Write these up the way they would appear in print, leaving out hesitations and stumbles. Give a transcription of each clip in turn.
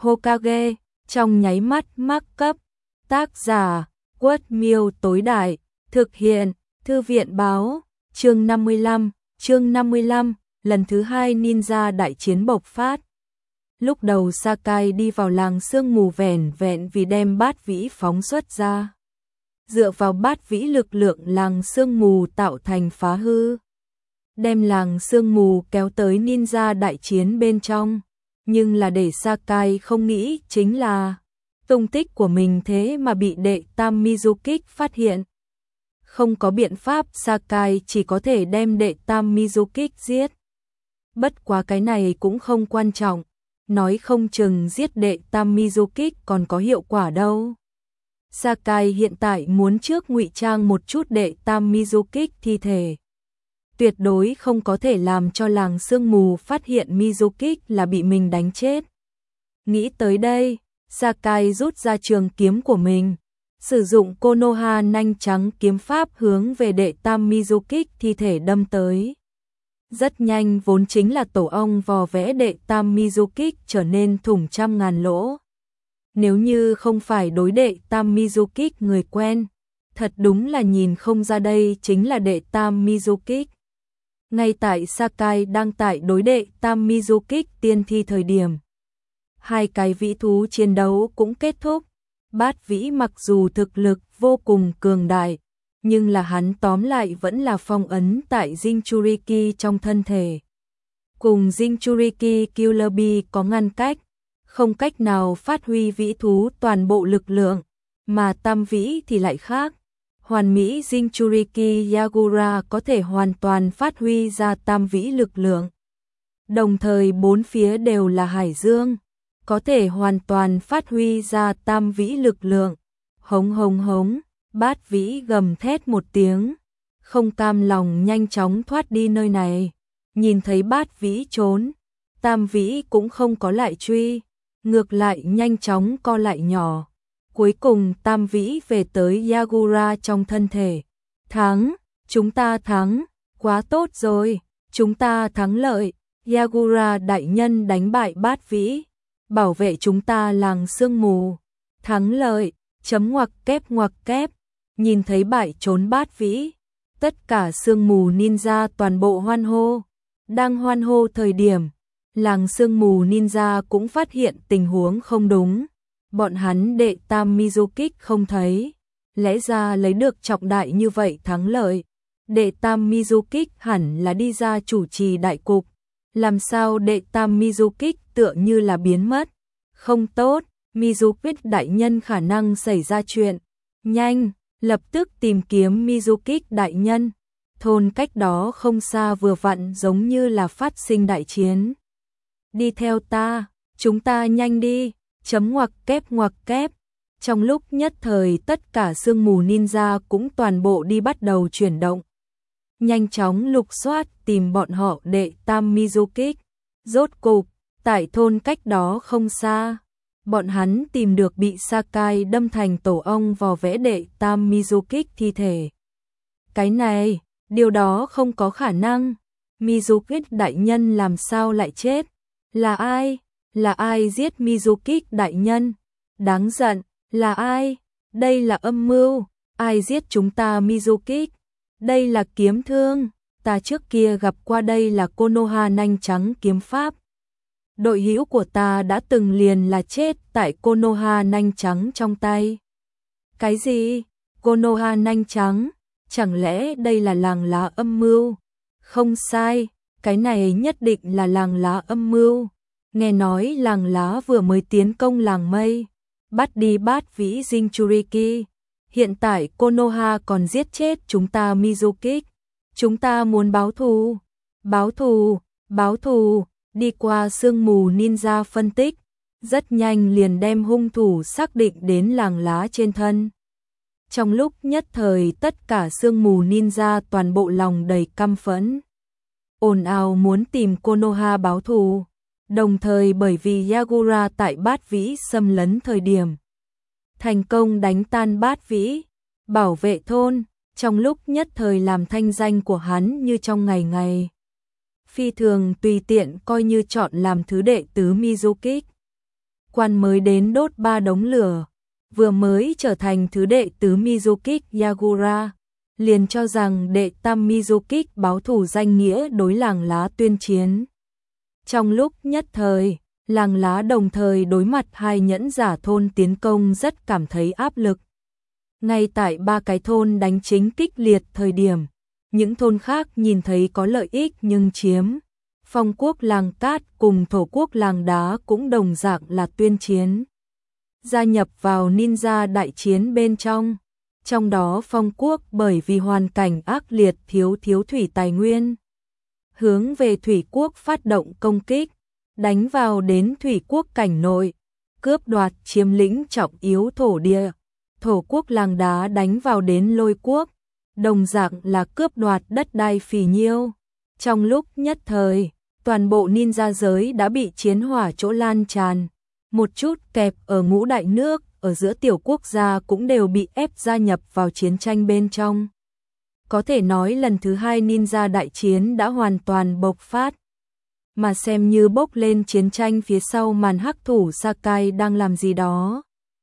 Hokage, trong nháy mắt mắc cấp. Tác giả, Quất Miêu tối đại, thực hiện, Thư viện báo, chương 55, lần thứ 2 ninja đại chiến bộc phát. Lúc đầu Sakai đi vào làng sương mù vẻn vẹn vì đem bát vĩ phóng xuất ra. Dựa vào bát vĩ lực lượng làng sương mù tạo thành phá hư. Đem làng sương mù kéo tới ninja đại chiến bên trong. Nhưng là để Sakai không nghĩ chính là tung tích của mình thế mà bị đệ tam Mizukage phát hiện. Không có biện pháp, Sakai chỉ có thể đem đệ tam Mizukage giết. Bất quá cái này cũng không quan trọng, nói không chừng giết đệ tam Mizukage còn có hiệu quả đâu. Sakai hiện tại muốn trước ngụy trang một chút đệ tam Mizukage thi thể. Tuyệt đối không có thể làm cho làng sương mù phát hiện Mizukage là bị mình đánh chết. Nghĩ tới đây, Sakai rút ra trường kiếm của mình, sử dụng Konoha nanh trắng kiếm pháp hướng về đệ tam Mizukage thi thể đâm tới. Rất nhanh, vốn chính là tổ ong vò vẽ đệ tam Mizukage trở nên thủng trăm ngàn lỗ. Nếu như không phải đối đệ tam Mizukage người quen, thật đúng là nhìn không ra đây chính là đệ tam Mizukage. Ngay tại Sakai đang tại đối đệ tam Mizukage tiên thi thời điểm, hai cái vĩ thú chiến đấu cũng kết thúc. Bát vĩ mặc dù thực lực vô cùng cường đại, nhưng là hắn tóm lại vẫn là phong ấn tại Jinchuriki trong thân thể. Cùng Jinchuriki Killer Bee có ngăn cách, không cách nào phát huy vĩ thú toàn bộ lực lượng, mà tam vĩ thì lại khác. Hoàn mỹ Jinchuriki Yagura có thể hoàn toàn phát huy ra tam vĩ lực lượng. Đồng thời bốn phía đều là hải dương, có thể hoàn toàn phát huy ra tam vĩ lực lượng. Hống hống hống, bát vĩ gầm thét một tiếng, không cam lòng nhanh chóng thoát đi nơi này. Nhìn thấy bát vĩ trốn, tam vĩ cũng không có lại truy, ngược lại nhanh chóng co lại nhỏ. Cuối cùng tam vĩ về tới Yagura trong thân thể. Thắng, chúng ta thắng, quá tốt rồi, chúng ta thắng lợi. Yagura đại nhân đánh bại bát vĩ, bảo vệ chúng ta làng sương mù. Thắng lợi, chấm ngoặc kép. Nhìn thấy bại trốn bát vĩ, tất cả sương mù ninja toàn bộ hoan hô. Đang hoan hô thời điểm, làng sương mù ninja cũng phát hiện tình huống không đúng. Bọn hắn đệ tam Mizukage không thấy, lẽ ra lấy được trọng đại như vậy thắng lợi, đệ tam Mizukage hẳn là đi ra chủ trì đại cục, làm sao đệ tam Mizukage tựa như là biến mất. Không tốt, Mizukage đại nhân khả năng xảy ra chuyện, nhanh, lập tức tìm kiếm Mizukage đại nhân. Thôn cách đó không xa vừa vặn giống như là phát sinh đại chiến. Đi theo ta, chúng ta nhanh đi. Chấm ngoặc kép. Trong lúc nhất thời tất cả sương mù ninja cũng toàn bộ đi bắt đầu chuyển động. Nhanh chóng lục soát tìm bọn họ đệ tam Mizukage. Rốt cục, tại thôn cách đó không xa, bọn hắn tìm được bị Sakai đâm thành tổ ong vò vẽ đệ tam Mizukage thi thể. Cái này, điều đó không có khả năng. Mizukage đại nhân làm sao lại chết? Là ai? Là ai giết Mizukage đại nhân? Đáng giận, là ai? Đây là âm mưu, ai giết chúng ta Mizukage? Đây là kiếm thương, ta trước kia gặp qua, đây là Konoha nanh trắng kiếm pháp. Đội hữu của ta đã từng liền là chết tại Konoha nanh trắng trong tay. Cái gì? Konoha nanh trắng? Chẳng lẽ đây là làng lá âm mưu? Không sai, cái này nhất định là làng lá âm mưu. Nghe nói làng lá vừa mới tiến công làng mây, bắt đi bát vĩ Jinchuriki. Hiện tại Konoha còn giết chết chúng ta Mizukage. Chúng ta muốn báo thù. Báo thù. Đi qua sương mù ninja phân tích, rất nhanh liền đem hung thủ xác định đến làng lá trên thân. Trong lúc nhất thời tất cả sương mù ninja toàn bộ lòng đầy căm phẫn, ồn ào muốn tìm Konoha báo thù. Đồng thời bởi vì Yagura tại bát vĩ xâm lấn thời điểm, thành công đánh tan bát vĩ, bảo vệ thôn, trong lúc nhất thời làm thanh danh của hắn như trong ngày. Phi thường tùy tiện coi như chọn làm thứ đệ tứ Mizukage. quan mới đến đốt 3 đống lửa, vừa mới trở thành thứ đệ tứ Mizukik Yagura, liền cho rằng đệ tam Mizukik báo thù danh nghĩa đối làng lá tuyên chiến. Trong lúc nhất thời, làng lá đồng thời đối mặt hai nhẫn giả thôn tiến công rất cảm thấy áp lực. Ngay tại 3 cái thôn đánh chính kích liệt thời điểm, những thôn khác nhìn thấy có lợi ích nhưng chiếm. Phong quốc làng cát cùng thổ quốc làng đá cũng đồng dạng là tuyên chiến. Gia nhập vào ninja đại chiến bên trong. Trong đó phong quốc bởi vì hoàn cảnh ác liệt thiếu thủy tài nguyên. Hướng về thủy quốc phát động công kích, đánh vào đến thủy quốc cảnh nội, cướp đoạt chiếm lĩnh trọng yếu thổ địa. Thổ quốc làng đá đánh vào đến lôi quốc, đồng dạng là cướp đoạt đất đai phì nhiêu. Trong lúc nhất thời, toàn bộ ninja giới đã bị chiến hỏa chỗ lan tràn, một chút kẹp ở ngũ đại nước, ở giữa tiểu quốc gia cũng đều bị ép gia nhập vào chiến tranh bên trong. Có thể nói lần thứ 2 ninja đại chiến đã hoàn toàn bộc phát. Mà xem như bốc lên chiến tranh phía sau màn hắc thủ Sakai đang làm gì đó.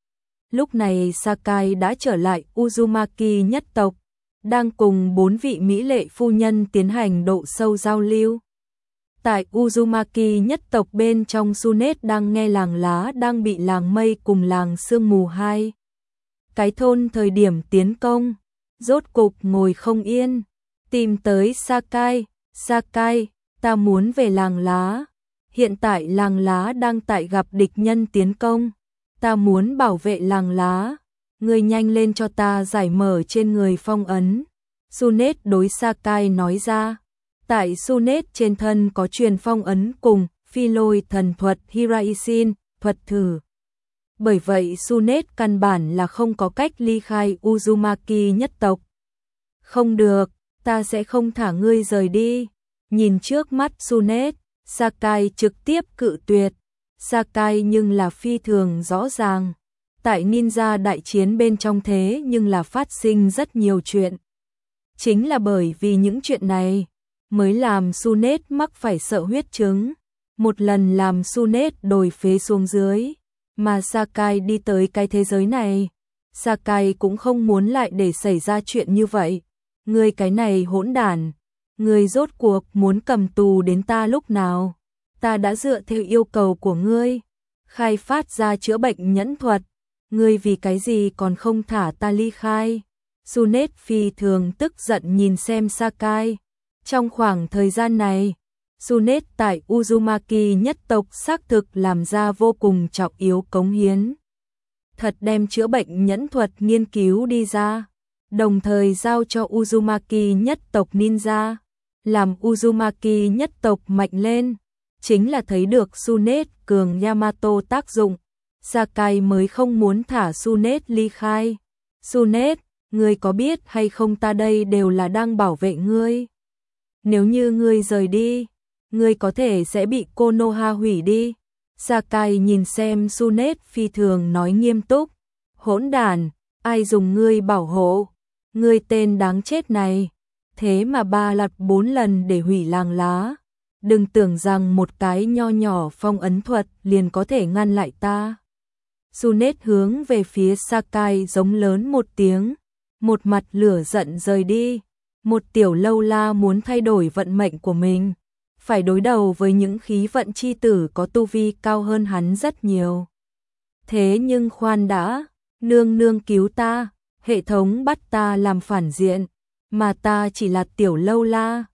Lúc này Sakai đã trở lại Uzumaki nhất tộc, đang cùng 4 vị mỹ lệ phu nhân tiến hành độ sâu giao lưu. Tại Uzumaki nhất tộc bên trong Sunet đang nghe làng lá đang bị làng mây cùng làng sương mù hai cái thôn thời điểm tiến công, rốt cục ngồi không yên, tìm tới Sakai. Sakai, ta muốn về làng lá. Hiện tại làng lá đang tại gặp địch nhân tiến công. Ta muốn bảo vệ làng lá. Ngươi nhanh lên cho ta giải mở trên người phong ấn. Sunet đối Sakai nói ra. Tại Sunet trên thân có truyền phong ấn cùng phi lôi thần thuật Hiraisin, thuật thử. Bởi vậy Sunet căn bản là không có cách ly khai Uzumaki nhất tộc. Không được, ta sẽ không thả ngươi rời đi. Nhìn trước mắt Sunet, Sakai trực tiếp cự tuyệt. Sakai nhưng là phi thường rõ ràng. Tại ninja đại chiến bên trong thế nhưng là phát sinh rất nhiều chuyện. Chính là bởi vì những chuyện này mới làm Sunet mắc phải sợ huyết chứng. Một lần làm Sunet đồi phế xuống dưới. Mà Sakai đi tới cái thế giới này, Sakai cũng không muốn lại để xảy ra chuyện như vậy. Ngươi cái này hỗn đản, ngươi rốt cuộc muốn cầm tù đến ta lúc nào? Ta đã dựa theo yêu cầu của ngươi, khai phát ra chữa bệnh nhẫn thuật, ngươi vì cái gì còn không thả ta ly khai? Sunet phi thường tức giận nhìn xem Sakai. Trong khoảng thời gian này, Sunet tại Uzumaki nhất tộc xác thực làm ra vô cùng trọng yếu cống hiến. Thật đem chữa bệnh nhẫn thuật nghiên cứu đi ra, đồng thời giao cho Uzumaki nhất tộc ninja, làm Uzumaki nhất tộc mạnh lên, chính là thấy được Sunet cường Yamato tác dụng, Sakai mới không muốn thả Sunet ly khai. Sunet, ngươi có biết hay không ta đây đều là đang bảo vệ ngươi. Nếu như ngươi rời đi, ngươi có thể sẽ bị Konoha hủy đi. Sakai nhìn xem Sunet phi thường nói nghiêm túc. Hỗn đản, ai dùng ngươi bảo hộ? Ngươi tên đáng chết này. Thế mà 3 lật 4 lần để hủy làng lá. Đừng tưởng rằng một cái nho nhỏ phong ấn thuật liền có thể ngăn lại ta. Sunet hướng về phía Sakai giống lớn một tiếng. Một mặt lửa giận rời đi. Một tiểu lâu la muốn thay đổi vận mệnh của mình, phải đối đầu với những khí vận chi tử có tu vi cao hơn hắn rất nhiều. Thế nhưng khoan đã, nương nương cứu ta, hệ thống bắt ta làm phản diện, mà ta chỉ là tiểu lâu la,